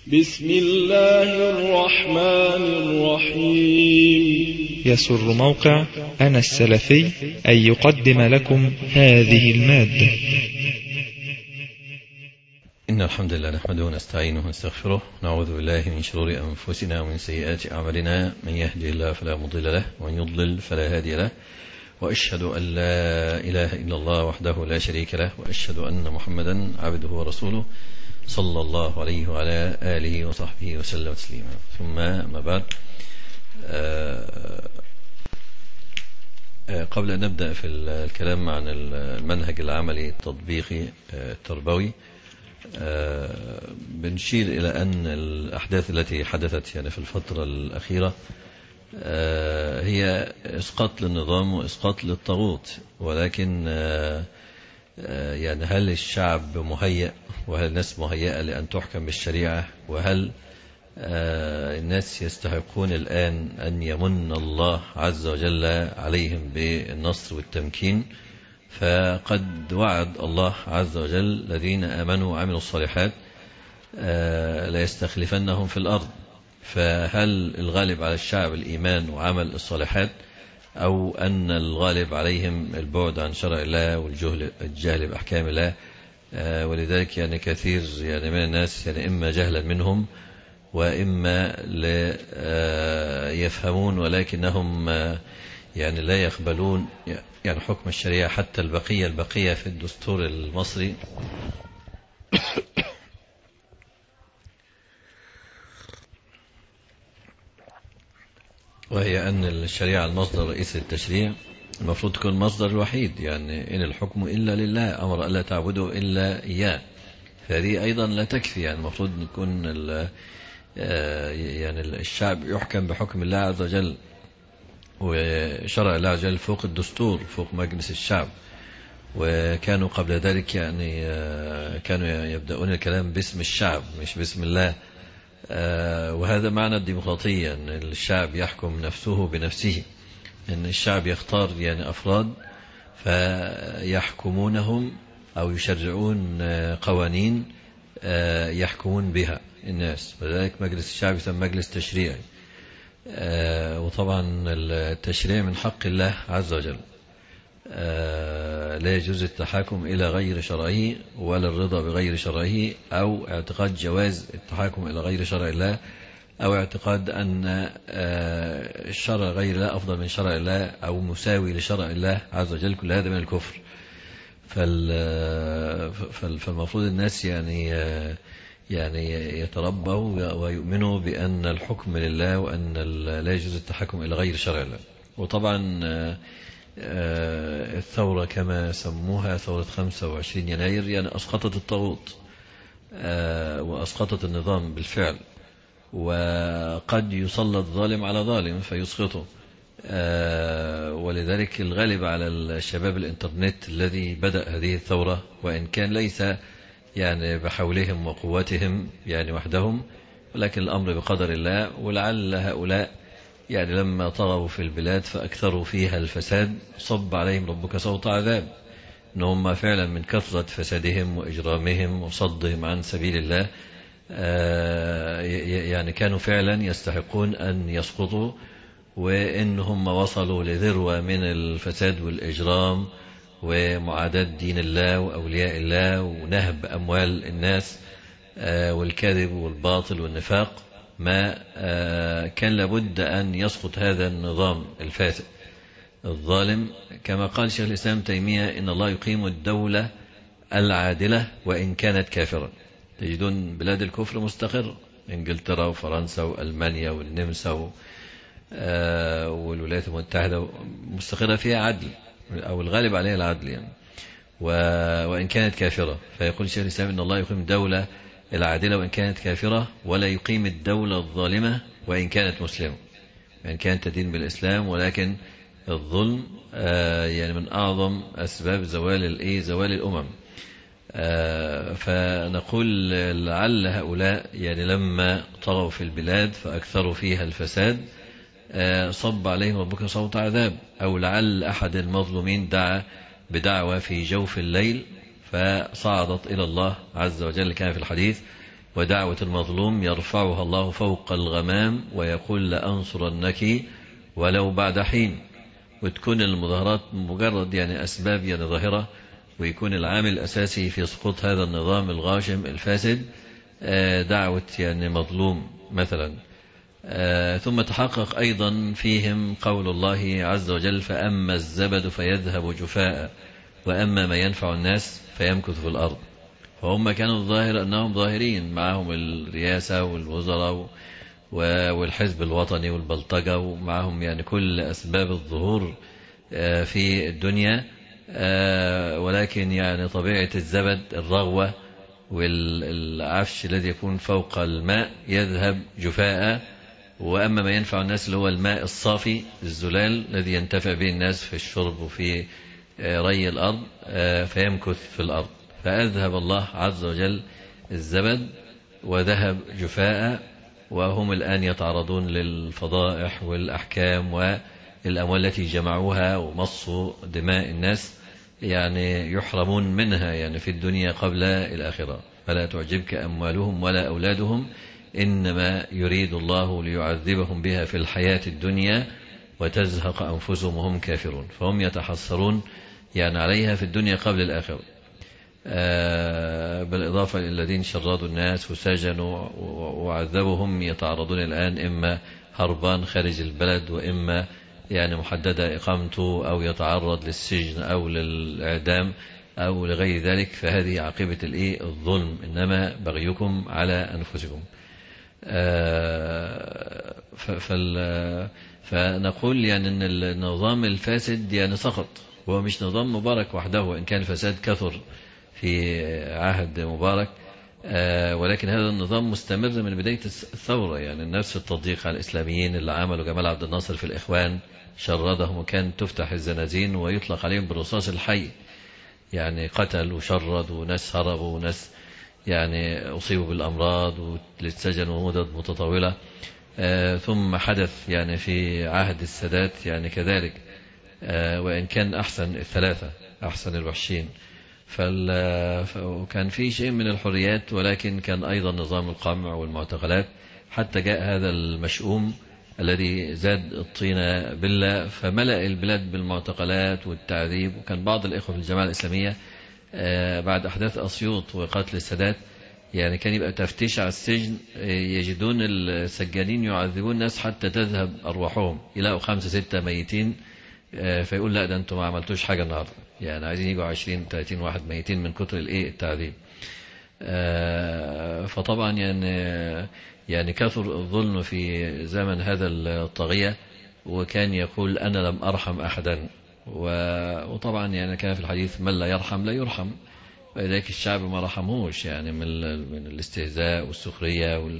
بسم الله الرحمن الرحيم. يسر موقع أنا السلفي أن يقدم لكم هذه المادة. إن الحمد لله نحمده ونستعينه ونستغفره، نعوذ بالله من شرور أنفسنا ومن سيئات أعمالنا، من يهدي الله فلا مضل له ومن يضلل فلا هادي له، وأشهد أن لا إله إلا الله وحده لا شريك له، وأشهد أن محمدا عبده ورسوله صلى الله عليه وعلى آله وصحبه وسلم تسليما. ثم ما بعد، قبل أن نبدأ في الكلام عن المنهج العملي التطبيقي التربوي، بنشير إلى أن الأحداث التي حدثت في الفترة الأخيرة هي إسقاط للنظام وإسقاط للطاغوت، ولكن هل الشعب مهيأ، وهل الناس مهيئة لأن تحكم بالشريعة، وهل الناس يستحقون الآن أن يمن الله عز وجل عليهم بالنصر والتمكين؟ فقد وعد الله عز وجل الذين آمنوا وعملوا الصالحات لا يستخلفنهم في الأرض. فهل الغالب على الشعب الإيمان وعمل الصالحات، أو أن الغالب عليهم البعد عن شرع الله والجهل بأحكام الله؟ ولذلك كثير من الناس إما جهلا منهم وإما لا يفهمون، ولكنهم لا يقبلون حكم الشريعة، حتى البقية في الدستور المصري وهي أن الشريعة المصدر الرئيسي للتشريع، المفروض تكون المصدر الوحيد، إن الحكم إلا لله، أمر ألا تعبدوا إلا إياه. فهذه أيضا لا تكفي، المفروض يكون الشعب يحكم بحكم الله عز وجل، وشرع الله عز وجل فوق الدستور، فوق مجلس الشعب. وكانوا قبل ذلك كانوا يبدأون الكلام باسم الشعب مش باسم الله، وهذا معنى الديمقراطية، أن الشعب يحكم نفسه بنفسه، أن الشعب يختار أفراد فيحكمونهم أو يشرعون قوانين يحكمون بها الناس، وذلك مجلس الشعب يسمى مجلس تشريعي. وطبعا التشريع من حق الله عز وجل، لا يجوز التحاكم إلى غير شرعه ولا الرضا بغير شرعه، أو اعتقاد جواز التحاكم إلى غير شرع الله، أو اعتقاد أن الشرع غير الله أفضل من شرع الله أو مساوي لشرع الله عز وجل. كل هذا من الكفر. فالمفروض الناس يتربوا ويؤمنوا بأن الحكم لله، وأن لا يجوز التحكم إلى غير شرع الله. وطبعا الثورة كما سموها ثورة 25 يناير أسقطت الطاغوت وأسقطت النظام بالفعل، وقد يسلط ظالم على ظالم فيسقطه. ولذلك الغالب على الشباب الإنترنت الذي بدأ هذه الثورة، وإن كان ليس بحولهم وقوتهم وحدهم، ولكن الأمر بقدر الله. ولعل هؤلاء لما طغوا في البلاد فأكثروا فيها الفساد صب عليهم ربك صوت عذاب، إنهم فعلا من كثرة فسادهم وإجرامهم وصدهم عن سبيل الله كانوا فعلا يستحقون أن يسقطوا، وإنهم وصلوا لذروة من الفساد والإجرام ومعاداة دين الله وأولياء الله ونهب أموال الناس والكذب والباطل والنفاق. ما كان لابد أن يسقط هذا النظام الفاسد الظالم، كما قال شيخ الإسلام تيمية: إن الله يقيم الدولة العادلة وإن كانت كافرة. تجدون بلاد الكفر مستقرة، إنجلترا وفرنسا وألمانيا والنمسا والولايات المتحدة مستقرة فيها عدل، أو الغالب عليها العدل وإن كانت كافرة. فيقول شيخ الإسلام: إن الله يقيم الدولة العادلة وإن كانت كافرة، ولا يقيم الدولة الظالمة وإن كانت مسلمة، وإن كانت تدين بالإسلام. ولكن الظلم من أعظم أسباب زوال الأمم. فنقول لعل هؤلاء لما طغوا في البلاد فأكثروا فيها الفساد صب عليهم ربك صوت عذاب، أو لعل أحد المظلومين دعا بدعوة في جوف الليل فصعدت إلى الله عز وجل، كان في الحديث: ودعوة المظلوم يرفعها الله فوق الغمام ويقول لأنصرنك ولو بعد حين. وتكون المظاهرات مجرد يعني أسباب يعني ظاهرة، ويكون العامل الأساسي في سقوط هذا النظام الغاشم الفاسد دعوة يعني مظلوم مثلا. ثم تحقق أيضا فيهم قول الله عز وجل فأما الزبد فيذهب جفاء وأما ما ينفع الناس فيمكث في الأرض. فهم كانوا الظاهر أنهم ظاهرين، معهم الرئاسة والوزراء والحزب الوطني والبلطجة، ومعهم يعني كل أسباب الظهور في الدنيا، ولكن يعني طبيعة الزبد الرغوة والعفش الذي يكون فوق الماء يذهب جفاء، وأما ما ينفع الناس اللي هو الماء الصافي الزلال الذي ينتفع به الناس في الشرب وفي ري الأرض فيمكث في الأرض. فأذهب الله عز وجل الزبد وذهب جفاء، وهم الآن يتعرضون للفضائح والأحكام والأموال التي جمعوها ومصوا دماء الناس، يعني يحرمون منها يعني في الدنيا قبل الآخرة. فلا تعجبك أموالهم ولا أولادهم إنما يريد الله ليعذبهم بها في الحياة الدنيا وتزهق أنفسهم وهم كافرون. فهم يتحسرون يعني عليها في الدنيا قبل الآخرة. بالإضافة للذين شردوا الناس وسجنوا وعذبهم يتعرضون الآن إما هربان خارج البلد، وإما يعني محددة إقامته، أو يتعرض للسجن أو للإعدام أو لغير ذلك. فهذه عاقبة الظلم، إنما بغيكم على أنفسكم. فنقول يعني أن النظام الفاسد يعني سقط، وهو مش نظام مبارك وحده، وإن كان الفساد كثر في عهد مبارك، ولكن هذا النظام مستمر من بداية الثورة. يعني نفس التضييق على الإسلاميين اللي عملوا جمال عبد الناصر في الإخوان، شردهم وكان تفتح الزنازين ويطلق عليهم بالرصاص الحي، يعني قتل وشرد وناس هربوا وناس يعني أصيبوا بالأمراض واتسجنوا مدد متطاولة. ثم حدث يعني في عهد السادات يعني كذلك، وإن كان أحسن الثلاثة، أحسن الوحشين. وكان في شيء من الحريات، ولكن كان أيضا نظام القمع والمعتقلات، حتى جاء هذا المشؤوم الذي زاد الطين بلة فملأ البلاد بالمعتقلات والتعذيب. وكان بعض الإخوة في الجماعة الإسلامية بعد أحداث أسيوط وقتل السادات يعني كان يبقى تفتيش على السجن، يجدون السجانين يعذبون الناس حتى تذهب أرواحهم، يلاقوا 5-6 ميتين، فيقول لا ده أنتم ما عملتوش حاجة النهاردة، يعني عايزين يجوا 20-30 واحد ميتين من كتر التعذيب. فطبعا يعني كثر الظلم في زمن هذا الطاغية، وكان يقول أنا لم أرحم أحدا. وطبعا يعني كان في الحديث من لا يرحم لا يرحم، فذلك الشعب ما رحموش يعني من الاستهزاء والسخرية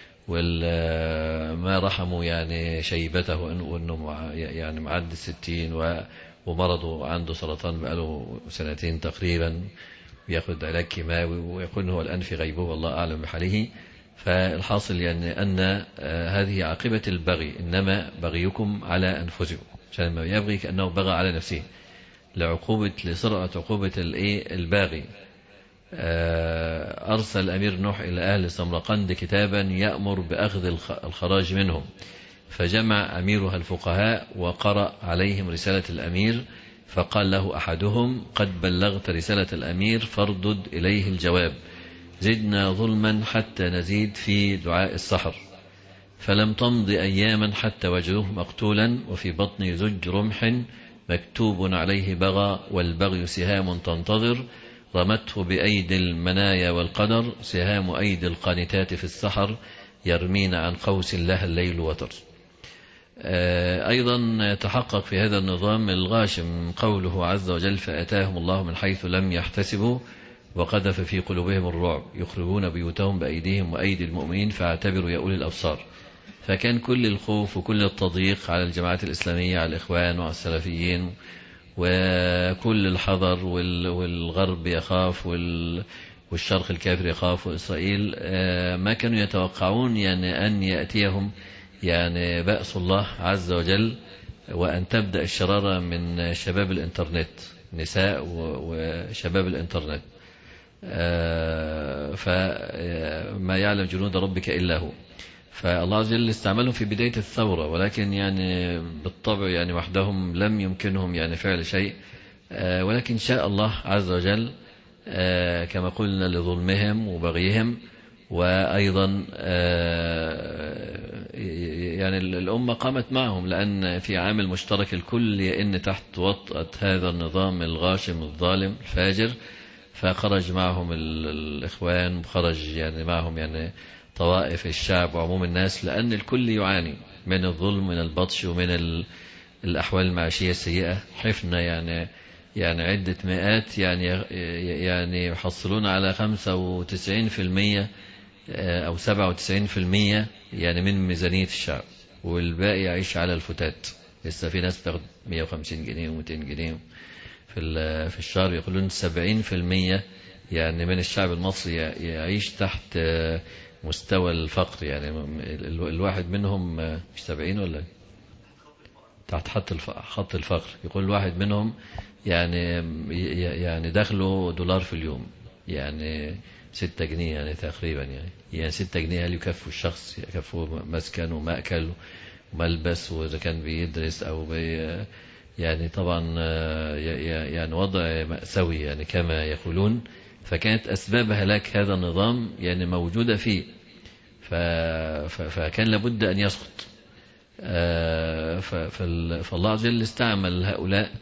ما رحموا يعني شيبته وأنه يعني معد 60 ومرضه عنده سرطان بقاله 2 تقريبا، ويأخذ علاج كيماوي، ويقول هو الآن في غيبه والله أعلم بحاله. فالحاصل يعني أن هذه عاقبة البغي، إنما بغيكم على أنفسكم، عشان ما يبغي كأنه بغى على نفسه لسرعة عقوبة الباغي. أرسل أمير نوح إلى أهل سمرقند كتابا يأمر بأخذ الخراج منهم، فجمع أميرها الفقهاء وقرأ عليهم رسالة الأمير، فقال له أحدهم قد بلغت رسالة الأمير فاردد إليه الجواب، زدنا ظلما حتى نزيد في دعاء السحر. فلم تمض أياما حتى وجدوه مقتولا وفي بطن زج رمح مكتوب عليه بغى، والبغي سهام تنتظر، رمته بأيدي المنايا والقدر، سهام أيدي القانتات في السحر، يرمين عن قوس لها الليل وتر. أيضا تحقق في هذا النظام الغاشم قوله عز وجل فأتاهم الله من حيث لم يحتسبوا وقذف في قلوبهم الرعب، يخربون بيوتهم بأيديهم وأيدي المؤمنين فاعتبروا يا أولي الأبصار. فكان كل الخوف وكل التضييق على الجماعات الإسلامية، على الإخوان وعلى السلفيين، وكل الحذر، والغرب يخاف والشرق الكافر يخاف وإسرائيل، ما كانوا يتوقعون يعني أن يأتيهم يعني بأس الله عز وجل، وأن تبدأ الشرارة من شباب الإنترنت، نساء وشباب الإنترنت. فما يعلم جنود ربك إلا هو. فالله عز وجل استعملهم في بداية الثورة، ولكن يعني بالطبع يعني وحدهم لم يمكنهم يعني فعل شيء، ولكن شاء الله عز وجل كما قلنا لظلمهم وبغيهم. وأيضا يعني الأمة قامت معهم، لأن في عامل مشترك الكل يئن تحت وطأة هذا النظام الغاشم الظالم الفاجر، فخرج معهم الإخوان، وخرج يعني معهم يعني طوائف الشعب وعموم الناس، لأن الكل يعاني من الظلم، من البطش، ومن الأحوال المعيشية السيئة. حفنا يعني عدة مئات يعني يحصلون على 95% أو 97% يعني من ميزانية الشعب، والباقي يعيش على الفتات. لسه في ناس بتاخد 150 جنيه و200 جنيه في الشهر. يقولون 70% يعني من الشعب المصري يعيش تحت مستوى الفقر. يعني الواحد منهم مش 70 ولا تحت خط الفقر. يقول الواحد منهم يعني دخله $1 في اليوم، يعني 6 جنيه يعني تقريبا. يعني 6 جنيه هل يكفوا الشخص؟ يكفوا مسكن ومأكل وملبس، وإذا كان بيدرس أو يعني طبعا يعني وضع مأساوي يعني كما يقولون. فكانت أسباب هلاك هذا النظام يعني موجودة فيه، فكان لابد أن يسقط. فالله عز وجل استعمل هؤلاء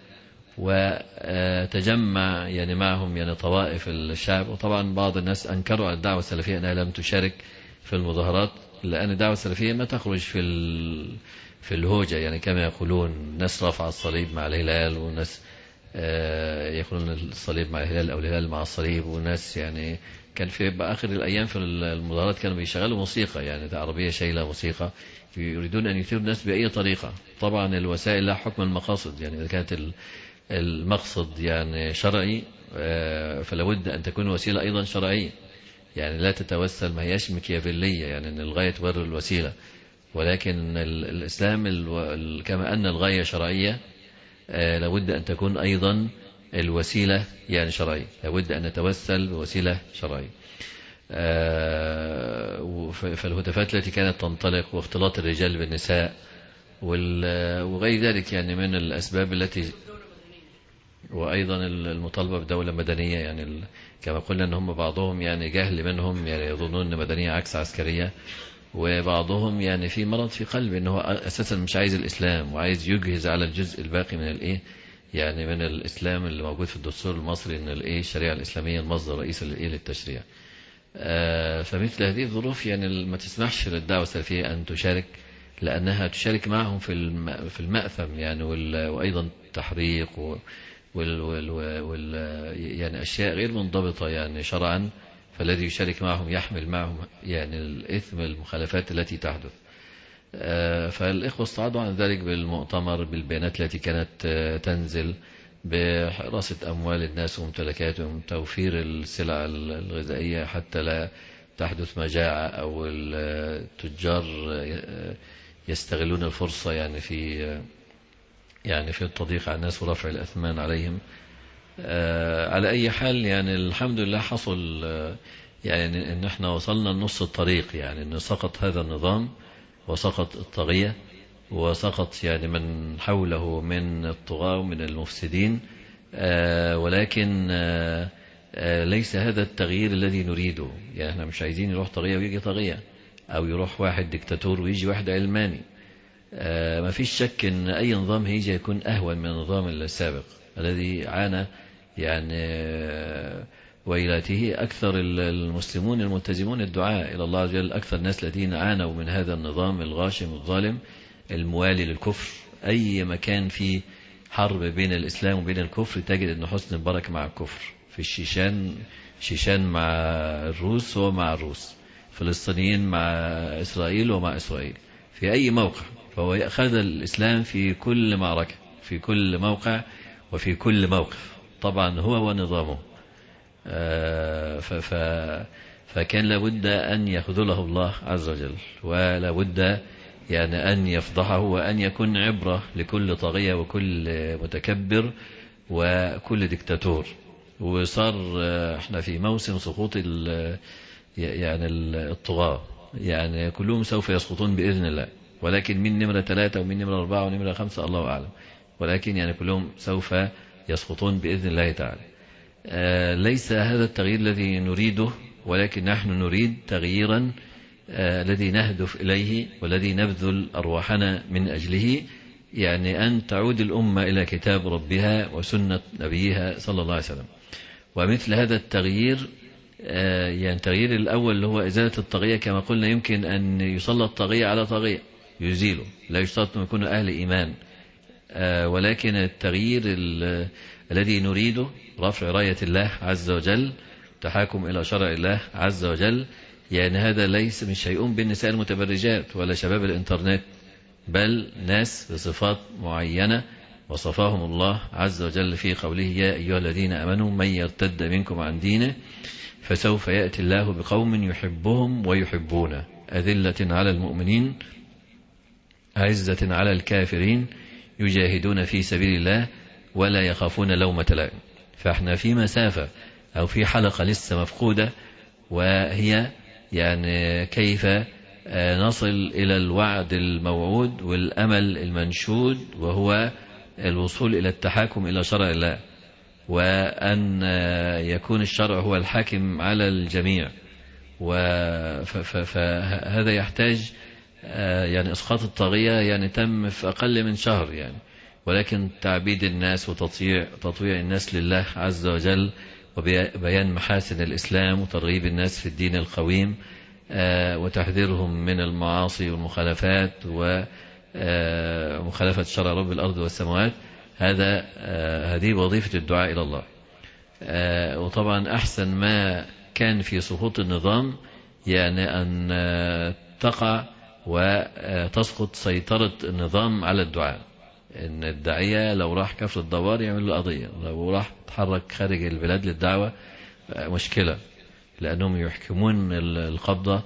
وتجمع يعني معهم يعني طوائف الشعب. وطبعا بعض الناس أنكروا على الدعوة السلفية أنها لم تشارك في المظاهرات، لأن الدعوة السلفية ما تخرج في الهوجة يعني كما يقولون. ناس رفع الصليب مع الهلال، وناس يقولون الصليب مع الهلال أو الهلال مع الصليب، وناس يعني كان في آخر الأيام في المظاهرات كانوا بيشغلوا موسيقى يعني عربية شايلة موسيقى، يريدون أن يثيروا الناس بأي طريقة. طبعا الوسائل لها حكم المقاصد، يعني إذا كانت المقصد يعني شرعي فلابد أن تكون وسيلة أيضا شرعية. يعني لا تتوسل، ما هياش مكيافيلية يعني أن الغاية تبرر الوسيلة، ولكن الإسلام كما أن الغاية شرعية لابد أن تكون أيضا الوسيلة يعني شرعية. لابد أن نتوسل بوسيلة شرعية. فالهتافات التي كانت تنطلق واختلاط الرجال بالنساء وغير ذلك يعني من الأسباب التي، وأيضا المطالبة بدولة مدنية. يعني كما قلنا أن هم بعضهم يعني جهل منهم يعني يظنون أن مدنية عكس عسكرية، وبعضهم يعني في مرض في قلبه أنه أساسا مش عايز الإسلام، وعايز يجهز على الجزء الباقي من يعني من الإسلام اللي موجود في الدستور المصري، أن الشريعة الإسلامية المصدر الرئيسي للتشريع. فمثل هذه الظروف يعني ما تسمحش للدعوة السلفية أن تشارك، لأنها تشارك معهم في المأثم يعني، وأيضا تحريق يعني أشياء غير منضبطة يعني شرعا. فالذي يشارك معهم يحمل معهم يعني الإثم المخالفات التي تحدث. فالإخوة استعاضوا عن ذلك بالمؤتمر، بالبيانات التي كانت تنزل، بحراسة أموال الناس وممتلكاتهم، توفير السلع الغذائية حتى لا تحدث مجاعة أو التجار يستغلون الفرصة يعني في التضييق على الناس ورفع الأثمان عليهم. على أي حال يعني الحمد لله حصل يعني إن احنا وصلنا لنص الطريق، يعني إن سقط هذا النظام وسقط الطاغية وسقط يعني من حوله من الطغاة ومن المفسدين. ولكن ليس هذا التغيير الذي نريده. يعني احنا مش عايزين يروح طاغية ويجي طاغية، أو يروح واحد ديكتاتور ويجي واحد علماني. ما فيش شك ان اي نظام هيجي يكون اهون من النظام السابق الذي عانى يعني ويلاته اكثر المسلمون الملتزمون الدعاء الى الله عز وجل، اكثر الناس الذين عانوا من هذا النظام الغاشم الظالم الموالي للكفر. اي مكان فيه حرب بين الاسلام وبين الكفر تجد ان حسن البركه مع الكفر. في الشيشان مع الروس ومع الروس، فلسطينيين مع اسرائيل ومع اسرائيل، في اي موقع. فهو يأخذ الإسلام في كل معركة، في كل موقع، وفي كل موقف. طبعا هو ونظامه. فكان لابد أن يخذله الله عز وجل، ولابد يعني أن يفضحه، وأن يكون عبرة لكل طاغية وكل متكبر وكل دكتاتور. وصار احنا في موسم سقوط يعني الطغاة، يعني كلهم سوف يسقطون بإذن الله، ولكن من نمرة 3 ومن نمرة 4 ونمرة 5 الله أعلم، ولكن يعني كلهم سوف يسقطون بإذن الله تعالى. ليس هذا التغيير الذي نريده، ولكن نحن نريد تغييرا الذي نهدف إليه والذي نبذل أرواحنا من أجله، يعني أن تعود الأمة إلى كتاب ربها وسنة نبيها صلى الله عليه وسلم. ومثل هذا التغيير يعني التغيير الأول اللي هو إزالة الطاغية، كما قلنا يمكن أن يسلط طاغية على طاغية يزيله، لا يشترط أن يكونوا أهل إيمان، ولكن التغيير الذي نريده رفع راية الله عز وجل، تحاكم إلى شرع الله عز وجل. يعني هذا ليس من شيء بالنساء المتبرجات ولا شباب الإنترنت، بل ناس بصفات معينة وصفاهم الله عز وجل في قوله يا أيها الذين آمنوا من يرتد منكم عن دينه فسوف يأتي الله بقوم يحبهم ويحبونه أذلة على المؤمنين أعزة على الكافرين يجاهدون في سبيل الله ولا يخافون لومة لائم. فاحنا في مسافة أو في حلقة لسه مفقودة، وهي يعني كيف نصل إلى الوعد الموعود والأمل المنشود، وهو الوصول إلى التحاكم إلى شرع الله، وأن يكون الشرع هو الحاكم على الجميع. فهذا يحتاج يعني إسقاط الطاغية يعني تم في أقل من شهر يعني، ولكن تعبيد الناس وتطويع الناس لله عز وجل وبيان محاسن الإسلام وترغيب الناس في الدين القويم وتحذيرهم من المعاصي والمخالفات ومخالفة شرع رب الأرض والسماوات، هذه وظيفة الدعاء إلى الله. وطبعا أحسن ما كان في سقوط النظام يعني أن تقع وتسقط سيطرة النظام على الدعاء، إن الداعية لو راح كفر الدوار يعمل له قضية، لو راح تحرك خارج البلاد للدعوة مشكلة، لأنهم يحكمون القبضة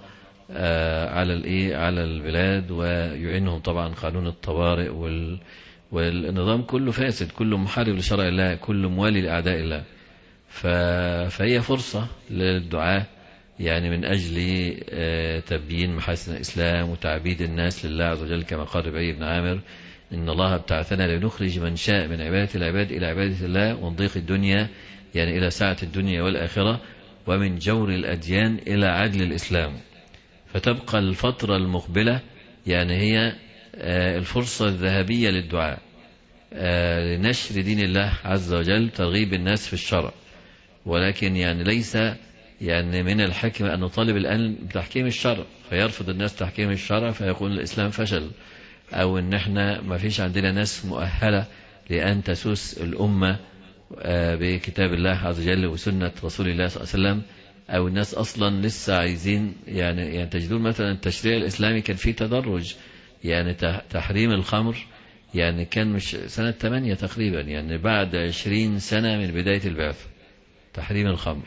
على البلاد، ويعينهم طبعا قانون الطوارئ والنظام كله فاسد، كله محارب لشرع الله، كله موالي لأعداء الله. فهي فرصة للدعاء يعني من أجل تبيين محاسن الإسلام وتعبيد الناس لله عز وجل، كما قال ربيع بن عامر إن الله ابتعثنا لنخرج من شاء من عبادة العباد إلى عبادة الله، ومن ضيق الدنيا يعني إلى سعة الدنيا والآخرة، ومن جور الأديان إلى عدل الإسلام. فتبقى الفترة المقبلة يعني هي الفرصة الذهبية للدعاء لنشر دين الله عز وجل، ترغيب الناس في الشرع، ولكن يعني ليس يعني من الحكمة أن نطالب الآن بتحكيم الشرع فيرفض الناس تحكيم الشرع فيقول الإسلام فشل، أو إن احنا ما فيش عندنا ناس مؤهلة لأن تسوس الأمة بكتاب الله عز وجل وسنة رسول الله صلى الله عليه وسلم، أو الناس أصلا لسه عايزين يعني تجدون مثلا التشريع الإسلامي كان فيه تدرج، يعني تحريم الخمر يعني كان مش سنة 8 تقريبا، يعني بعد 20 سنة من بداية البعث تحريم الخمر.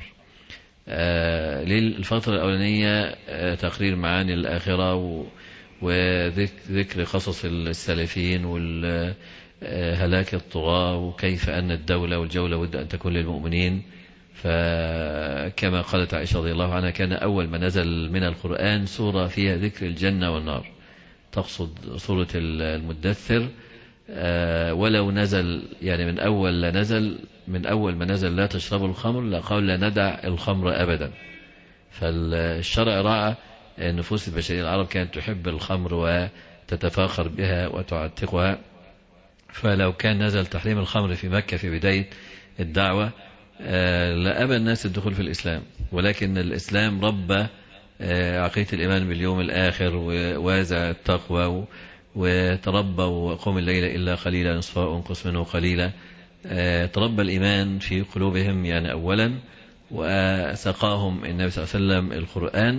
للفترة الأولانية تقرير معاني الآخرة وذكر قصص السلفين والهلاك الطغاة، وكيف أن الدولة والجولة ود أن تكون للمؤمنين. فكما قالت عائشة رضي الله عنها كان أول ما نزل من القرآن سورة فيها ذكر الجنة والنار، تقصد سورة المدثر، ولو نزل يعني من أول ما نزل لا تشربوا الخمر لقال لا ندع الخمر أبدا. فالشرع رأى النفوس البشرية العرب كانت تحب الخمر وتتفاخر بها وتعتقها، فلو كان نزل تحريم الخمر في مكة في بداية الدعوة لأبى الناس الدخول في الإسلام، ولكن الإسلام ربى عقيدة الإيمان باليوم الآخر ووازع التقوى وتربى وقوم الليل إلا قليلا نصفه وانقص منه قليلا. تربى الإيمان في قلوبهم يعني أولا، وسقاهم النبي صلى الله عليه وسلم القرآن.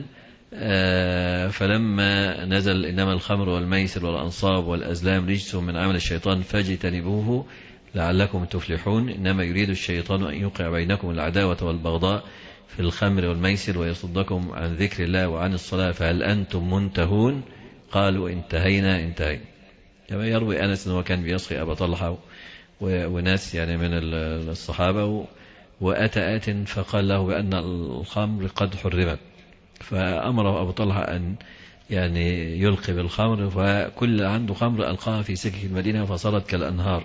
فلما نزل إنما الخمر والميسر والأنصاب والأزلام رجس من عمل الشيطان فاجتنبوه لعلكم تفلحون، إنما يريد الشيطان أن يوقع بينكم العداوة والبغضاء في الخمر والميسر ويصدكم عن ذكر الله وعن الصلاة فهل أنتم منتهون؟ قالوا انتهينا. كما يروي أنس أنه كان بيصغي أبا طلحة وناس يعني من الصحابة، وأتى آت فقال له بأن الخمر قد حرمت، فأمره أبو طلحة أن يعني يلقي بالخمر، فكل عنده خمر ألقاها في سكك المدينة فصارت كالأنهار.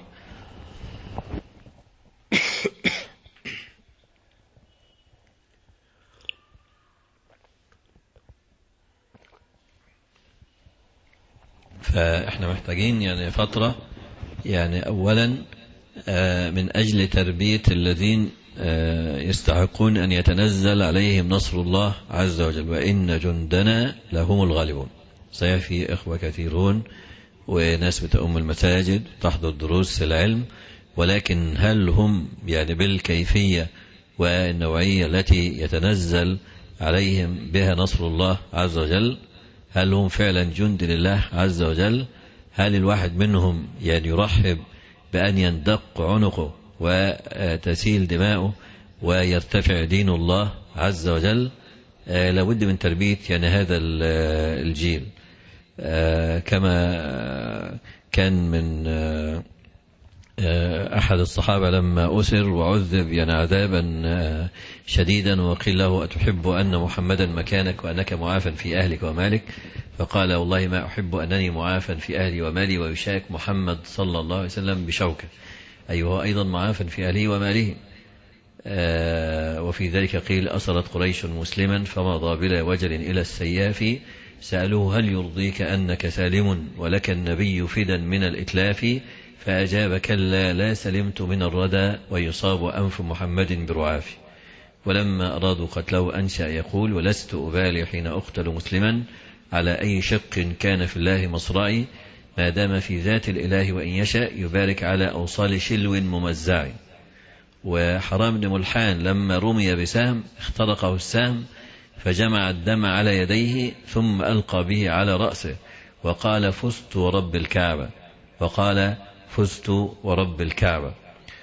فإحنا محتاجين يعني فترة، يعني أولا من أجل تربية الذين يستحقون أن يتنزل عليهم نصر الله عز وجل، وإن جندنا لهم الغالبون. صحيح في إخوة كثيرون وناس بتؤم المساجد تحضر دروس العلم، ولكن هل هم يعني بالكيفية والنوعية التي يتنزل عليهم بها نصر الله عز وجل؟ هل هم فعلا جند لله عز وجل؟ هل الواحد منهم يعني يرحب بأن يندق عنقه وتسيل دماؤه ويرتفع دين الله عز وجل؟ لابد من تربية يعني هذا الجيل، كما كان من أحد الصحابة لما أسر وعذب يعني عذابا شديدا، وقيل له أتحب أن محمدا مكانك وأنك معافى في أهلك ومالك؟ فقال والله ما أحب أنني معافى في أهلي ومالي ويشاك محمد صلى الله عليه وسلم بشوكة، أي هو أيضا معافى في أهله وماله. وفي ذلك قيل أسرت قريش مسلما فمضى بلا وجل إلى السياف، سألوه هل يرضيك أنك سالم ولك النبي فدا من الإتلاف؟ فأجاب كلا لا سلمت من الردى ويصاب أنف محمد برعاف. ولما أرادوا قتله أنشأ يقول ولست أبالي حين أقتل مسلما على أي شق كان في الله مصرعي، ما دام في ذات الإله وإن يشاء يبارك على أوصال شلو ممزع. وحرام بن ملحان لما رمي بسهم اخترقه السهم فجمع الدم على يديه ثم ألقى به على رأسه وقال فزت ورب الكعبة، وقال فزت ورب الكعبة.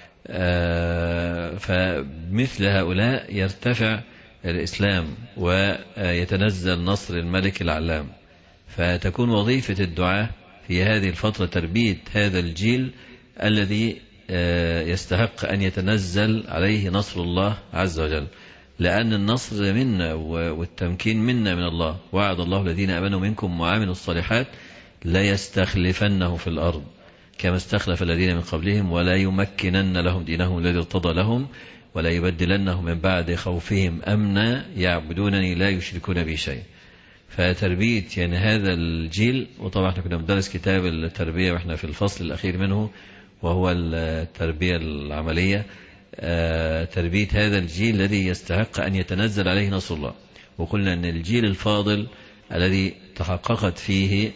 فمثل هؤلاء يرتفع الإسلام ويتنزل نصر الملك العلام. فتكون وظيفة الدعاء في هذه الفترة تربية هذا الجيل الذي يستحق أن يتنزل عليه نصر الله عز وجل، لأن النصر منا والتمكين منا من الله. وعد الله الذين آمنوا منكم وعملوا الصالحات لا يستخلفنه في الأرض كما استخلف الذين من قبلهم ولا يمكنن لهم دينهم الذي ارتضى لهم ولا يبدلنهم من بعد خوفهم أمنا يعبدونني لا يشركون بي شيء. فتربية يعني هذا الجيل، وطبعا احنا كنا بندرس كتاب التربية واحنا في الفصل الأخير منه وهو التربية العملية، تربية هذا الجيل الذي يستحق أن يتنزل عليه نصر الله. وقلنا أن الجيل الفاضل الذي تحققت فيه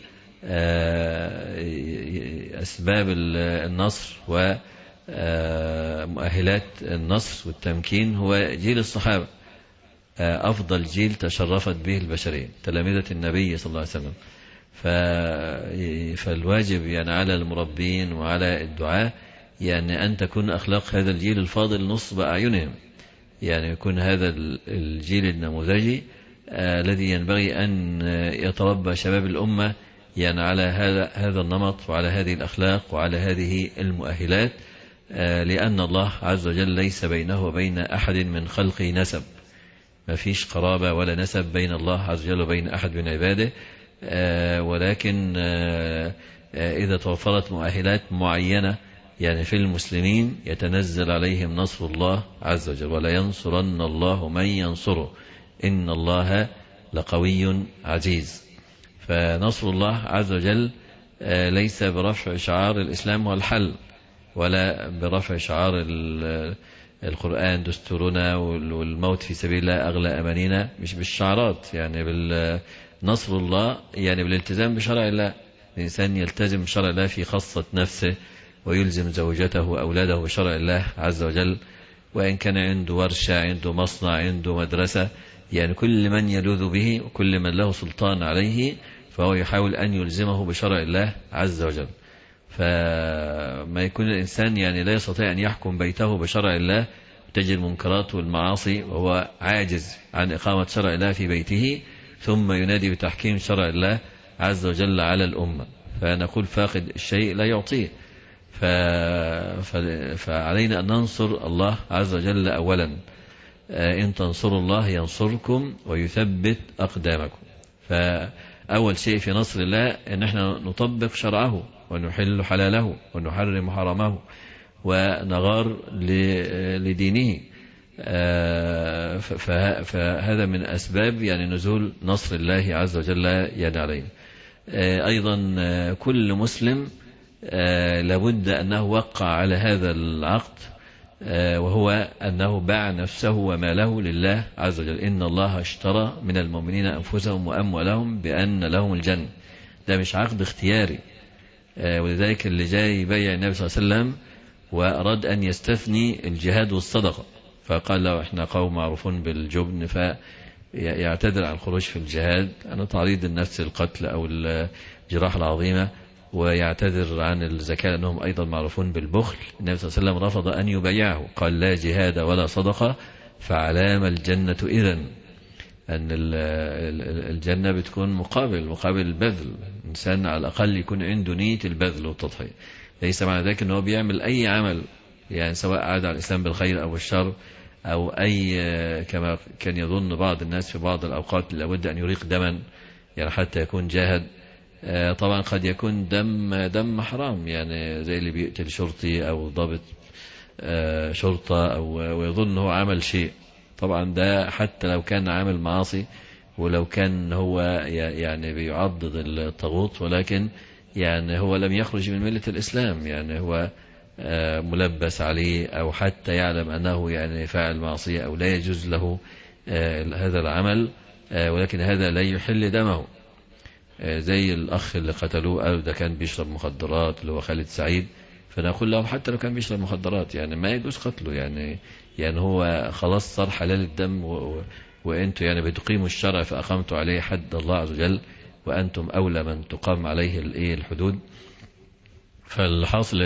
أسباب النصر ومؤهلات النصر والتمكين هو جيل الصحابة، أفضل جيل تشرفت به البشرية، تلامذة النبي صلى الله عليه وسلم. فالواجب يعني على المربين وعلى الدعاة يعني أن تكون أخلاق هذا الجيل الفاضل نصب أعينهم، يعني يكون هذا الجيل النموذجي الذي ينبغي أن يتربى شباب الأمة يعني على هذا النمط وعلى هذه الأخلاق وعلى هذه المؤهلات، لأن الله عز وجل ليس بينه وبين أحد من خلقه نسب، ما فيش قرابة ولا نسب بين الله عز وجل وبين أحد من عباده، ولكن إذا توفرت مؤهلات معينة يعني في المسلمين يتنزل عليهم نصر الله عز وجل، ولا ينصرن الله من ينصره إن الله لقوي عزيز. فنصر الله عز وجل ليس برفع شعار الإسلام والحل، ولا برفع شعار القرآن دستورنا والموت في سبيل الله أغلى أمانينا، مش بالشعارات، يعني نصر الله يعني بالالتزام بشرع الله. الإنسان يلتزم بشرع الله في خاصة نفسه ويلزم زوجته وأولاده بشرع الله عز وجل، وإن كان عنده ورشة عنده مصنع عنده مدرسة، يعني كل من يلوذ به وكل من له سلطان عليه فهو يحاول أن يلزمه بشرع الله عز وجل. فما يكون الإنسان يعني لا يستطيع أن يحكم بيته بشرع الله، تجد المنكرات والمعاصي وهو عاجز عن إقامة شرع الله في بيته، ثم ينادي بتحكيم شرع الله عز وجل على الأمة، فنقول فاقد الشيء لا يعطيه. فعلينا أن ننصر الله عز وجل أولا. إن تنصروا الله ينصركم ويثبت أقدامكم. فأول شيء في نصر الله أن احنا نطبق شرعه ونحل حلاله ونحرم حرامه ونغار لدينه. فهذا من أسباب يعني نزول نصر الله عز وجل يعني علينا. أيضا كل مسلم لابد أنه وقع على هذا العقد، وهو أنه باع نفسه وماله لله عز وجل. إن الله اشترى من المؤمنين أنفسهم وأموالهم بأن لهم الجنة. ده مش عقد اختياري. ولذلك اللي جاي يبيع النبي صلى الله عليه وسلم وأراد أن يستثني الجهاد والصدقة، فقال له احنا قوم معروفون بالجبن، فيعتذر عن الخروج في الجهاد عن تعريض النفس للقتل أو الجراح العظيمة، ويعتذر عن الزكاة لأنهم أيضا معروفون بالبخل. النبي صلى الله عليه وسلم رفض أن يبيعه، قال لا جهاد ولا صدقة فعلام الجنة إذن. أن الجنة بتكون مقابل البذل. الإنسان على الأقل يكون عنده نية البذل والتضحية. ليس معنى ذلك أنه بيعمل أي عمل، يعني سواء عاد على الإسلام بالخير أو الشر أو أي، كما كان يظن بعض الناس في بعض الأوقات لابد أن يريق دما يعني حتى يكون جاهد. طبعا قد يكون دم حرام، يعني زي اللي بيقتل شرطي أو ضابط شرطة ويظن هو عمل شيء. طبعا ده حتى لو كان عامل معاصي ولو كان هو يعني بيعضد الطاغوت، ولكن يعني هو لم يخرج من ملة الإسلام، يعني هو ملبس عليه أو حتى يعلم أنه يعني فاعل معصية أو لا يجوز له هذا العمل، ولكن هذا لا يحل دمه. زي الأخ اللي قتلوه قالوا ده كان بيشرب مخدرات، اللي هو خالد سعيد. فنقول لهم حتى لو كان بيشرب مخدرات يعني ما يجوز قتله، يعني هو خلاص صار حلال الدم، وأنتم يعني بتقيموا الشرع فأقمتوا عليه حد الله عز وجل، وأنتم أولى من تقام عليه الحدود. فالحاصل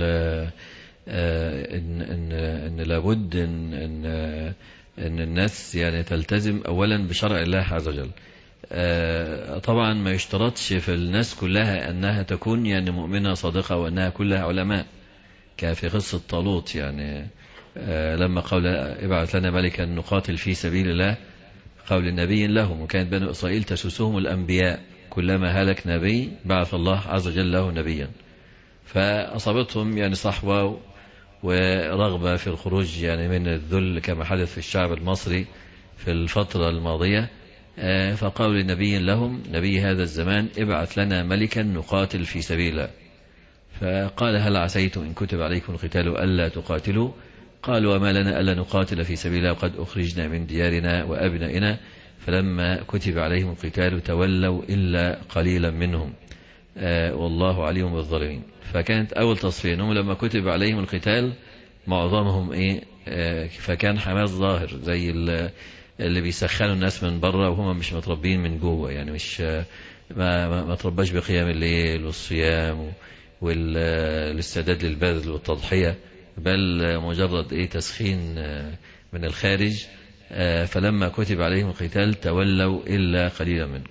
إن لابد إن الناس يعني تلتزم أولا بشرع الله عز وجل. طبعا ما يشترطش في الناس كلها أنها تكون يعني مؤمنة صادقة وأنها كلها علماء، كفي قصة طالوت. يعني لما قال ابعث لنا ملكا نقاتل في سبيل الله، قول النبي لهم، وكانت بنو إسرائيل تسوسهم الأنبياء، كلما هلك نبي بعث الله عز وجل له نبيا. فأصابتهم يعني صحوة ورغبة في الخروج يعني من الذل كما حدث في الشعب المصري في الفترة الماضية. فقالوا لنبي لهم، نبي هذا الزمان، ابعث لنا ملكا نقاتل في سبيل الله. فقال هل عسيتم إن كتب عليكم القتال ألا تقاتلوا؟ قالوا وما لنا ألا نقاتل في سبيل الله وقد أخرجنا من ديارنا وأبنائنا. فلما كتب عليهم القتال تولوا إلا قليلا منهم والله عليم بالظالمين. فكانت أول تصفية أنهم لما كتب عليهم القتال معظمهم فكان حماس ظاهر، زي اللي بيسخنوا الناس من بره وهم مش متربين من جوه، يعني مش ما ترباش بقيام الليل والصيام والاستعداد للبذل والتضحية، بل مجرد تسخين من الخارج. فلما كتب عليهم القتال تولوا إلا قليلا منهم.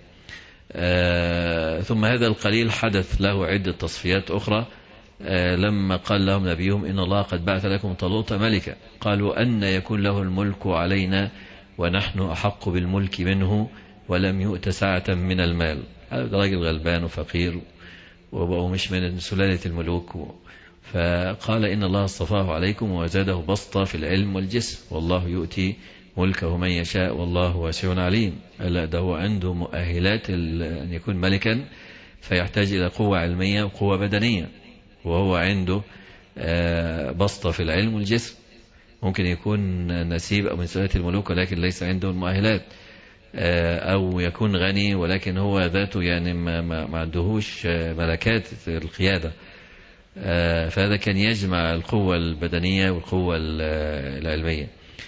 ثم هذا القليل حدث له عدة تصفيات أخرى. لما قال لهم نبيهم إن الله قد بعث لكم طالوت ملكا، قالوا أن يكون له الملك علينا ونحن أحق بالملك منه ولم يؤت سعة من المال. هذا راجل غلبان وفقير ومش من سلالة الملوك. فقال إن الله اصطفاه عليكم وزاده بسطة في العلم والجسم، والله يؤتي ملكه من يشاء والله واسع عليم. ألا ده هو عنده مؤهلات أن يكون ملكا، فيحتاج إلى قوة علمية وقوة بدنية، وهو عنده بسطة في العلم والجسم. ممكن يكون نسيب أو من سلالة الملوك ولكن ليس عنده المؤهلات، أو يكون غني ولكن هو ذاته يعني ما عندهوش ملكات القيادة. فهذا كان يجمع القوة البدنية والقوة العلمية.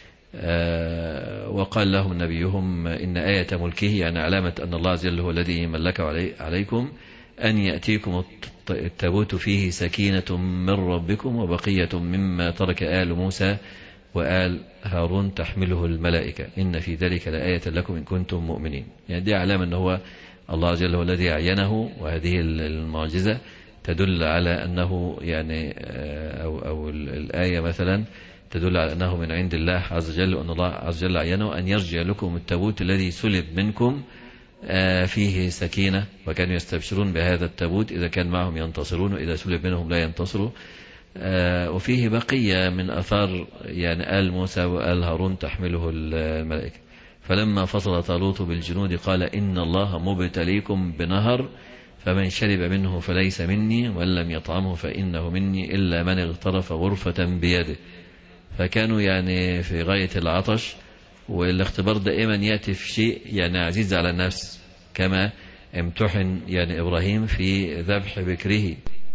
وقال لهم نبيهم إن آية ملكه، يعني علامة أن الله عز وجل هو الذي ملك عليكم، أن يأتيكم التابوت فيه سكينة من ربكم وبقية مما ترك آل موسى وآل هارون تحمله الملائكة إن في ذلك لآية لكم إن كنتم مؤمنين. يعني دي علامة أن هو الله عز وجل هو الذي أعينه، وهذه المعجزة تدل على أنه يعني أو الآية مثلا تدل على أنه من عند الله عز وجل، وأن الله عز وجل عينه أن يرجع لكم التابوت الذي سلب منكم فيه سكينة، وكانوا يستبشرون بهذا التابوت إذا كان معهم ينتصرون، وإذا سلب منهم لا ينتصروا. وفيه بقية من أثار يعني آل موسى وآل هارون تحمله الملائكة. فلما فصل طالوت بالجنود قال إن الله مبتليكم بنهر فمن شرب منه فليس مني ومن لم يطعمه فإنه مني إلا من اغترف غرفة بيده. فكانوا يعني في غاية العطش، والاختبار دائما يأتي في شيء يعني عزيز على النفس، كما امتحن يعني إبراهيم في ذبح بكره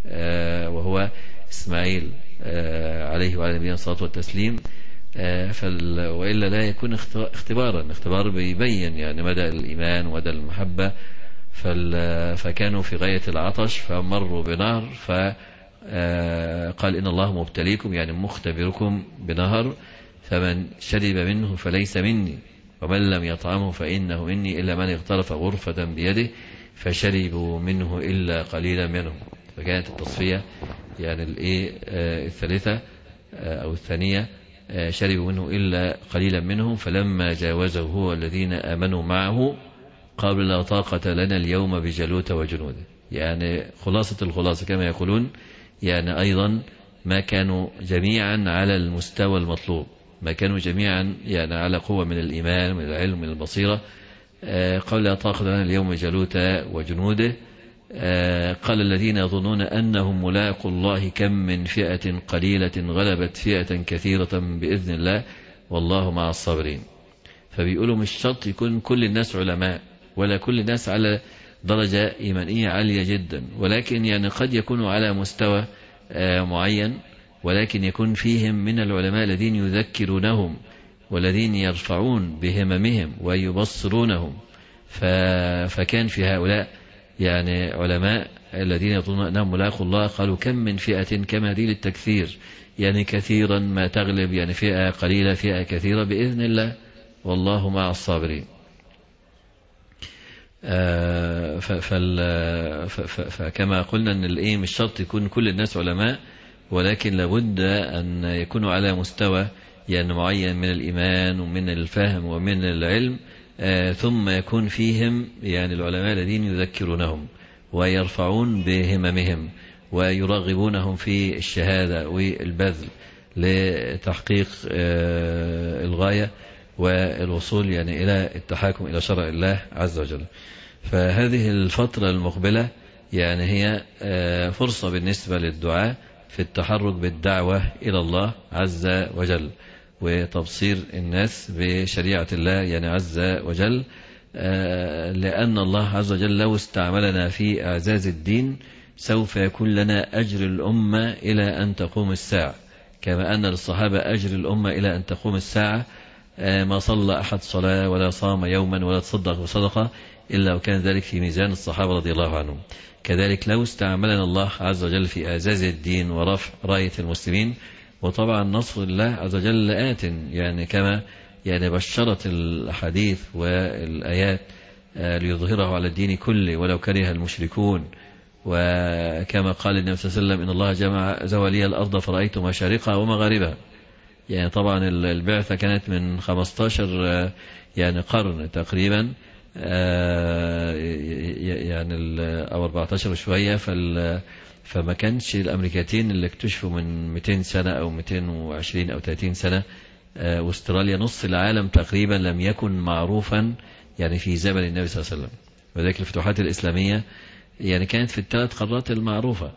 وهو إسماعيل عليه وعلى نبينا الصلاة والتسليم. وإلا لا يكون اختبار بيبين يعني مدى الإيمان ومدى المحبة. فكانوا في غاية العطش فمروا بنهر، فقال إن الله مبتليكم يعني مختبركم بنهر، فمن شرب منه فليس مني ومن لم يطعمه فإنه مني إلا من اغترف غرفة بيده فشربوا منه إلا قليلا منهم. فكانت التصفية يعني الثالثة أو الثانية شربوا منه إلا قليلا منهم، فلما جاوزه هو الذين آمنوا معه قالوا لا طاقة لنا اليوم بجالوت وجنوده. يعني خلاصة الخلاصة كما يقولون يعني أيضا ما كانوا جميعا على المستوى المطلوب، ما كانوا جميعا يعني على قوة من الإيمان من العلم من البصيرة. قال لا طاقة لنا اليوم بجالوت وجنوده. قال الذين يظنون أنهم ملاقوا الله كم من فئة قليلة غلبت فئة كثيرة بإذن الله والله مع الصابرين. فبيقولوا مش شرط يكون كل الناس علماء ولا كل الناس على درجة إيمانية عالية جدا، ولكن يعني قد يكونوا على مستوى معين، ولكن يكون فيهم من العلماء الذين يذكرونهم والذين يرفعون بهممهم ويبصرونهم. فكان في هؤلاء يعني علماء الذين يظنون أنهم ملاقوا الله قالوا كم من فئة، كما دي للتكثير يعني كثيرا ما تغلب يعني فئة قليلة فئة كثيرة بإذن الله والله مع الصابرين. فكما قلنا أن مش شرط يكون كل الناس علماء، ولكن لابد أن يكونوا على مستوى يعني معين من الإيمان ومن الفهم ومن العلم، ثم يكون فيهم يعني العلماء الذين يذكرونهم ويرفعون بهممهم ويرغبونهم في الشهادة والبذل لتحقيق الغاية والوصول يعني إلى التحاكم إلى شرع الله عز وجل. فهذه الفترة المقبلة يعني هي فرصة بالنسبة للدعاء في التحرك بالدعوة إلى الله عز وجل وتبصير الناس بشريعة الله يعني عز وجل، لأن الله عز وجل لو استعملنا في إعزاز الدين سوف يكون لنا أجر الأمة إلى أن تقوم الساعة، كما أن للصحابة أجر الأمة إلى أن تقوم الساعة. ما صلى أحد صلاة ولا صام يوما ولا تصدق بصدقة إلا وكان ذلك في ميزان الصحابة رضي الله عنهم. كذلك لو استعملنا الله عز وجل في إعزاز الدين ورفع راية المسلمين، وطبعا نصر الله عز وجل آت يعني كما يعني بشرت الحديث والآيات ليظهره على الدين كله ولو كره المشركون. وكما قال النبي صلى الله عليه وسلم إن الله جمع زوالي الأرض فرأيت مشارقها ومغاربها. يعني طبعا البعثة كانت من 15 يعني قرن تقريبا، يعني أو 14 وشوية. فما كانش الأمريكتين اللي اكتشفوا من 200 سنة أو 220 أو 30 سنة، واستراليا نص العالم تقريبا لم يكن معروفا يعني في زمن النبي صلى الله عليه وسلم. وذلك الفتوحات الإسلامية يعني كانت في الثلاث قارات المعروفة،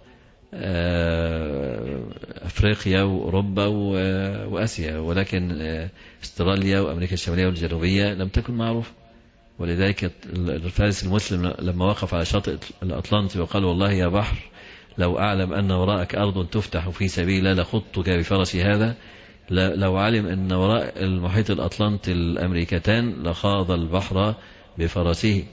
أفريقيا وأوروبا وآسيا، ولكن استراليا وأمريكا الشمالية والجنوبية لم تكن معروفة. ولذلك الفارس المسلم لما وقف على شاطئ الأطلنطي وقال والله يا بحر لو أعلم أن وراءك أرض تفتح في سبيل الله لخضتك بفرسي هذا، لو علم أن وراء المحيط الأطلنطي الأمريكتان لخاض البحر بفرسه.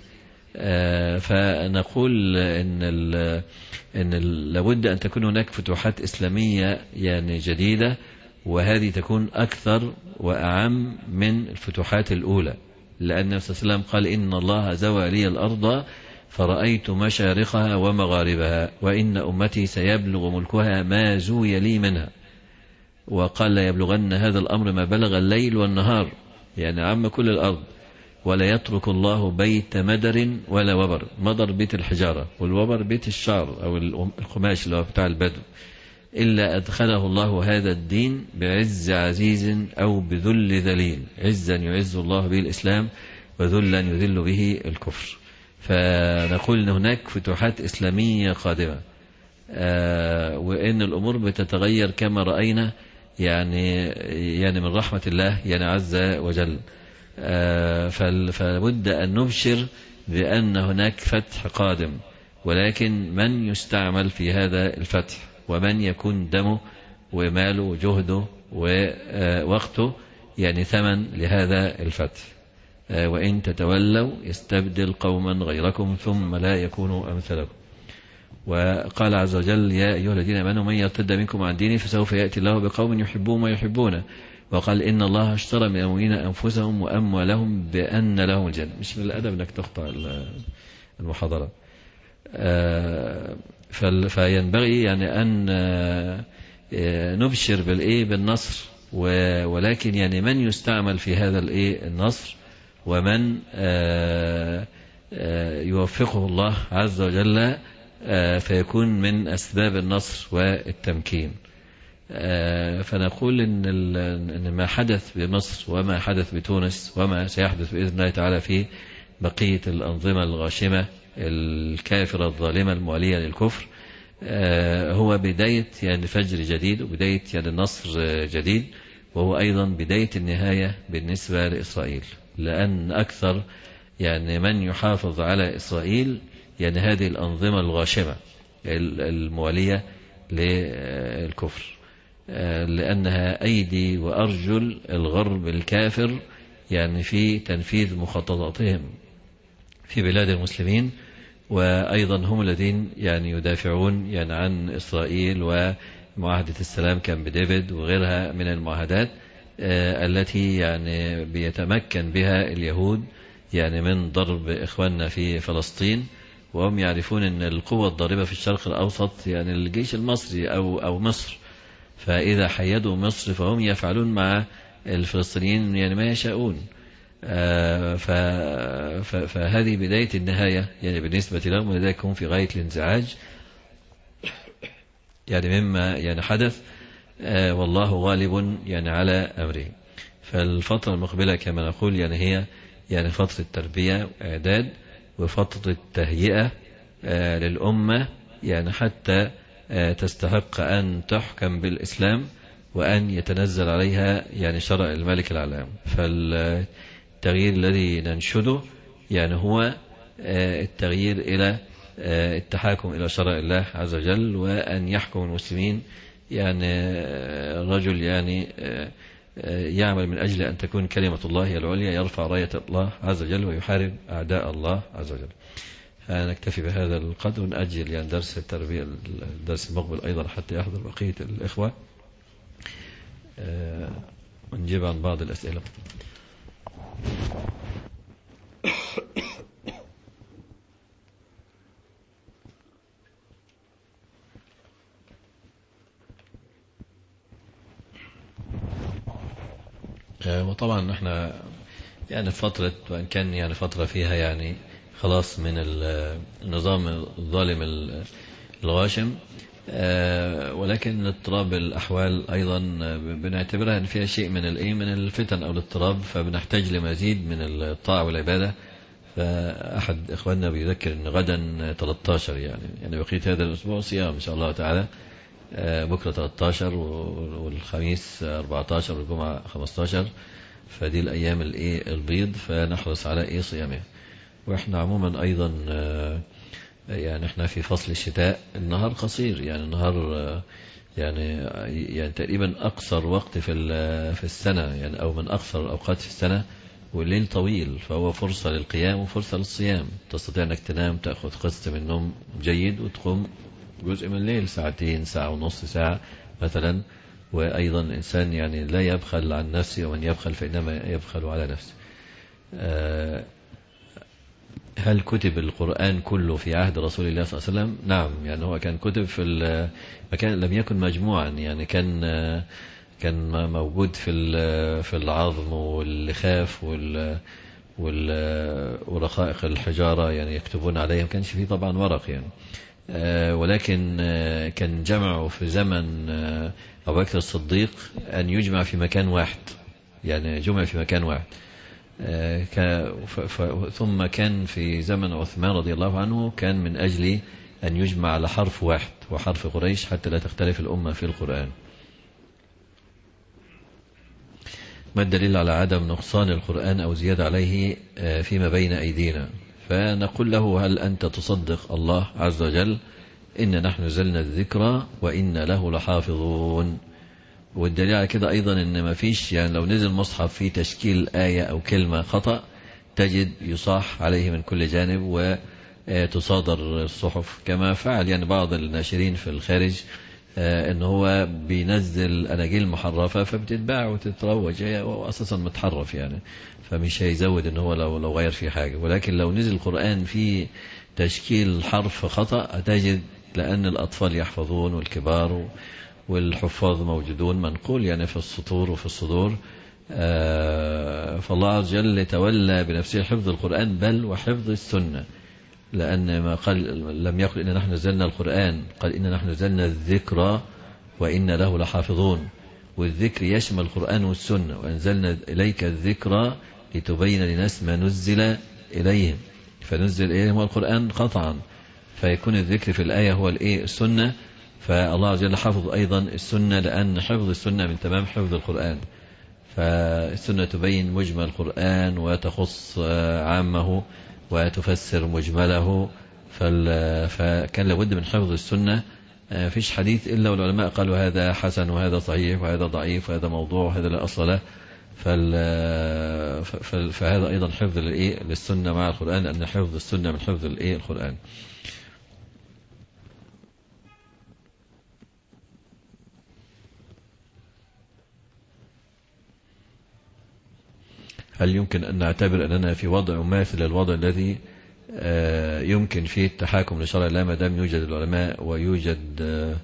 فنقول إن لابد أن تكون هناك فتوحات إسلامية يعني جديدة، وهذه تكون أكثر وأعم من الفتوحات الأولى، لأن النبي صلى الله عليه وسلم قال إن الله زوى لي الأرض فرأيت مشارقها ومغاربها، وإن أمتي سيبلغ ملكها ما زوي لي منها. وقال لا يبلغن هذا الأمر ما بلغ الليل والنهار، يعني عم كل الأرض. ولا يترك الله بيت مدر ولا وبر، مدر بيت الحجارة والوبر بيت الشعر أو القماش اللي هو بتاع البدو، إلا أدخله الله هذا الدين بعز عزيز أو بذل ذليل. عزا يعز الله به الإسلام، وذلا يذل به الكفر. فنقول أن هناك فتوحات إسلامية قادمة، وإن الأمور بتتغير كما رأينا، يعني من رحمة الله يعني عز وجل. فلابد أن نبشر بأن هناك فتح قادم، ولكن من يستعمل في هذا الفتح، ومن يكون دمه وماله وجهده ووقته يعني ثمن لهذا الفتح. وإن تتولوا يستبدل قوما غيركم ثم لا يكونوا أمثلكم. وقال عز وجل يا أيها الذين آمنوا من يرتد منكم عن دينه فسوف يأتي الله بقوم يحبون ما يحبونه. وقال إن الله اشترى من المؤمنين أنفسهم وأموالهم بأن لهم الجنة. مش من الأدب أنك تقطع المحاضرة. فينبغي يعني أن نبشر بالنصر، ولكن يعني من يستعمل في هذا النصر، ومن يوفقه الله عز وجل فيكون من أسباب النصر والتمكين. فنقول إن ما حدث بمصر وما حدث بتونس وما سيحدث بإذن الله تعالى في بقية الأنظمة الغاشمة الكافرة الظالمة الموالية للكفر هو بداية يعني فجر جديد، وبداية يعني نصر جديد، وهو أيضا بداية النهاية بالنسبة لإسرائيل. لأن أكثر يعني من يحافظ على إسرائيل يعني هذه الأنظمة الغاشمة الموالية للكفر، لأنها أيدي وأرجل الغرب الكافر يعني في تنفيذ مخططاتهم في بلاد المسلمين. وأيضا هم الذين يعني يدافعون يعني عن إسرائيل ومعاهدة السلام كامب ديفيد وغيرها من المعاهدات التي يعني بيتمكن بها اليهود يعني من ضرب إخواننا في فلسطين. وهم يعرفون أن القوة الضاربة في الشرق الأوسط يعني الجيش المصري أو مصر، فإذا حيدوا مصر فهم يفعلون مع الفلسطينيين يعني ما يشاءون. فهذه بداية النهاية يعني بالنسبة لهم، ولذلك هم في غاية الانزعاج يعني مما يعني حدث، والله غالب يعني على أمره. فالفترة المقبلة كما نقول يعني هي يعني فترة تربية وإعداد وفترة تهيئة للأمة يعني حتى تستحق أن تحكم بالإسلام وأن يتنزل عليها يعني شرع الملك العلام. فالتغيير الذي ننشده يعني هو التغيير إلى التحاكم إلى شرع الله عز وجل، وأن يحكم المسلمين يعني رجل يعني يعمل من أجل أن تكون كلمة الله هي العليا، يرفع راية الله عز وجل ويحارب أعداء الله عز وجل. نكتفي بهذا القدر ونأجل يعني درس التربية الدرس المقبل أيضا حتى يحضر بقية الإخوة ونجيب عن بعض الأسئلة. وطبعا نحن يعني فترة، وإن كان يعني فترة فيها يعني خلاص من النظام الظالم الغاشم، ولكن اضطراب الأحوال أيضا بنعتبرها أن فيها شيء من الفتن أو الاضطراب، فبنحتاج لمزيد من الطاعة والعبادة. فأحد إخواننا بيذكر أن غدا 13 يعني بقية هذا الأسبوع صيام إن شاء الله تعالى، بكرة 13 والخميس 14 والجمعة 15، فدي الأيام البيض، فنحرص على صيامها. وإحنا عموما أيضا يعني إحنا في فصل الشتاء النهار قصير، يعني النهار يعني تقريبا أقصر وقت في السنة، يعني أو من أقصر الأوقات في السنة، والليل طويل، فهو فرصة للقيام وفرصة للصيام. تستطيع أنك تنام تأخذ قسط من النوم جيد وتقوم جزء من الليل ساعتين ساعة ونص ساعة مثلا. وأيضا الإنسان يعني لا يبخل عن نفسه، ومن يبخل فإنما يبخل على نفسه. هل كتب القرآن كله في عهد رسول الله صلى الله عليه وسلم؟ نعم، يعني هو كان كتب في مكان لم يكن مجموعا، يعني كان موجود في العظم واللخاف ورقائق الحجارة، يعني يكتبون عليها، ما كانش فيه طبعا ورق يعني. ولكن كان جمعه في زمن أبو بكر الصديق أن يجمع في مكان واحد، يعني جمع في مكان واحد. ثم كان في زمن عثمان رضي الله عنه كان من أجل أن يجمع على حرف واحد وحرف قريش حتى لا تختلف الأمة في القرآن. ما الدليل على عدم نقصان القرآن أو زيادة عليه فيما بين أيدينا؟ فنقول له: هل أنت تصدق الله عز وجل إن نحن نزلنا الذكر وإن له لحافظون؟ والدليل على كده أيضا إن ما فيش، يعني لو نزل مصحف فيه تشكيل آية أو كلمة خطأ تجد يصاح عليه من كل جانب وتصادر الصحف، كما فعل يعني بعض الناشرين في الخارج، إن هو بينزل أناجيل محرفة فبتتباع وتتروج، هي أساسا متحرف يعني، فمش هيزود إن هو لو غير فيه حاجة. ولكن لو نزل القرآن فيه تشكيل حرف خطأ تجد، لأن الأطفال يحفظون والكبار والحفاظ موجودون، منقول يعني في السطور وفي الصدور. فالله عز وجل تولى بنفسه حفظ القرآن بل وحفظ السنة، لأن ما قال لم يقل إن نحن نزلنا القرآن، قال إن نحن نزلنا الذكر وإن له لحافظون. والذكر يشمل القرآن والسنة، وأنزلنا إليك الذكر لتبين للناس ما نزل إليهم، فنزل إليهم هو القرآن قطعا، فيكون الذكر في الآية هو السنة. فالله عز وجل حفظ أيضا السنة، لأن حفظ السنة من تمام حفظ القرآن. فالسنة تبين مجمل القرآن وتخص عامه وتفسر مجمله، فكان لابد من حفظ السنة. فيش حديث إلا والعلماء قالوا هذا حسن وهذا صحيح وهذا ضعيف وهذا موضوع وهذا لا أصل له. فهذا أيضا حفظ للسنة مع القرآن، لأن حفظ السنة من حفظ القرآن. هل يمكن أن نعتبر أننا في وضع مماثل للوضع الذي يمكن فيه التحاكم لشرع الله ما دام يوجد العلماء ويوجد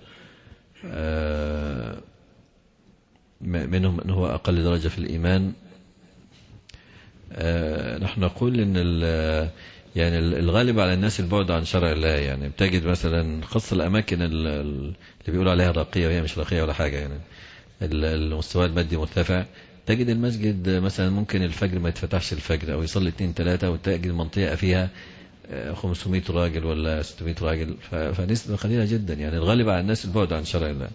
منهم من هو أقل درجة في الإيمان؟ نحن نقول إن يعني الغالب على الناس البعد عن شرع الله، يعني بتجد مثلا خاصة الأماكن اللي بيقولوا عليها راقية وهي مش راقية ولا حاجة، يعني المستوى المادي مرتفع، تجد المسجد مثلا ممكن الفجر ما يتفتحش الفجر أو يصلي 2-3، وتجد المنطقة فيها 500 راجل ولا 600 راجل، فنسبة قليلة جدا. يعني الغالب على الناس البعد عن شرع الله.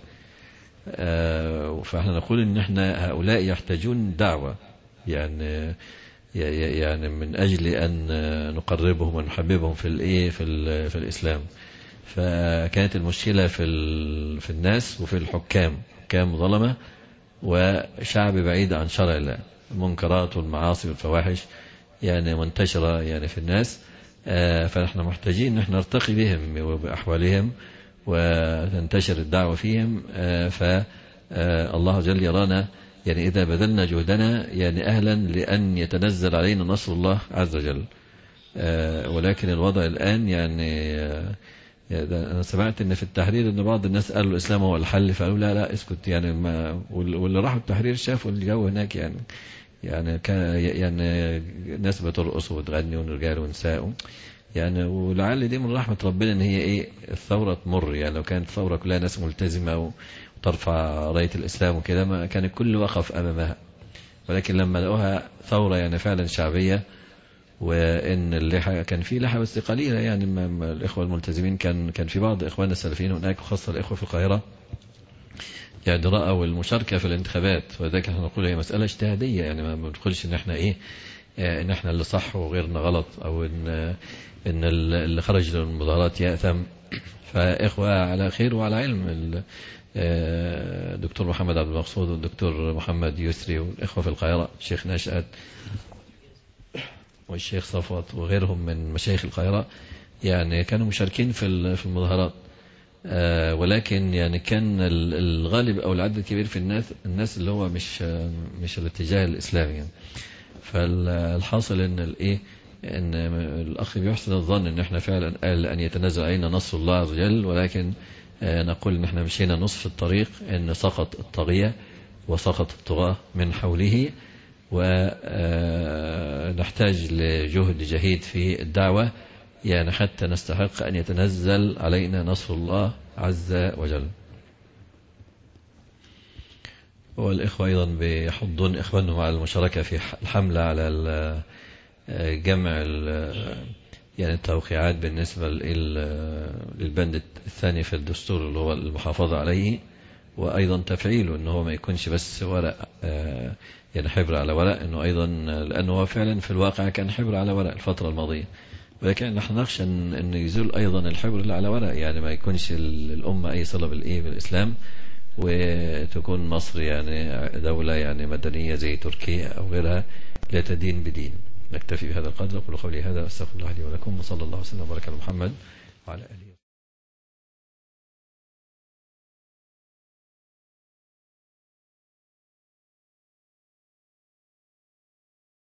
فاحنا نقول ان احنا هؤلاء يحتاجون دعوة، يعني من أجل أن نقربهم ونحببهم في الإسلام. فكانت المشكلة في الناس وفي الحكام، حكام ظلمة وشعب بعيد عن شرع الله، المنكرات والمعاصي والفواحش يعني منتشرة يعني في الناس. فنحن محتاجين نحن نرتقي بهم وبأحوالهم وتنتشر الدعوة فيهم. فالله جل يرانا يعني إذا بذلنا جهدنا يعني أهلا لأن يتنزل علينا نصر الله عز وجل. ولكن الوضع الآن يعني أنا سمعت إن في التحرير إن بعض الناس قالوا الإسلام هو الحل، فقالوا لا اسكت يعني، واللي راحوا التحرير شافوا الجو هناك، يعني كان يعني ناس بترقص وتغني ورجال ونساء يعني. ولعل دي من رحمة ربنا إن هي الثورة تمر، يعني لو كانت الثورة كلها ناس ملتزمة وترفع راية الإسلام وكده ما كان الكل وقف أمامها. ولكن لما لقوها ثورة يعني فعلا شعبية، وإن اللحى كان في لحى بس قليلة، يعني الإخوة الملتزمين كان في بعض إخواننا السلفيين هناك وخاصة الإخوة في القاهرة يعني رأوا المشاركة في الانتخابات. وذلك احنا نقول هي مسألة اجتهادية، يعني ما بندخلش إن احنا إن احنا اللي صح وغيرنا غلط، أو إن اللي خرج للمظاهرات يأثم. فإخوة على خير وعلى علم، الدكتور محمد عبد المقصود والدكتور محمد يسري والإخوة في القاهرة الشيخ نشأت والشيخ صفوت وغيرهم من مشايخ القاهرة يعني كانوا مشاركين في المظاهرات. ولكن يعني كان الغالب أو العدد الكبير في الناس اللي هو مش الاتجاه الإسلامي يعني. فالحاصل إن ان الاخ بيحسن الظن ان احنا فعلا قال ان يتنزل علينا نصر الله عز وجل، ولكن نقول ان احنا مشينا نصف الطريق، ان سقط الطاغية وسقط الطغاة من حوله، ونحتاج لجهد جهيد في الدعوة يعني حتى نستحق أن يتنزل علينا نصر الله عز وجل. والإخوة أيضا بيحضون إخوانهم على المشاركة في الحملة على جمع يعني التوقيعات بالنسبة للبند الثاني في الدستور اللي هو المحافظة عليه، وأيضا تفعيله أنه هو ما يكونش بس ورق يعني حبر على ورق، أنه أيضا لأنه هو فعلا في الواقع كان حبر على ورق الفترة الماضية، ولكن نحن نخشى أن يزول أيضا الحبر اللي على ورق، يعني ما يكونش الأمة أي صلة بالإسلام، وتكون مصر يعني دولة يعني مدنية زي تركيا أو غيرها لا تدين بدين. نكتفي بهذا القدر. أقول قولي هذا، أستغفر الله لي ولكم، وصلى الله وسلم وبارك على محمد وعلى آله.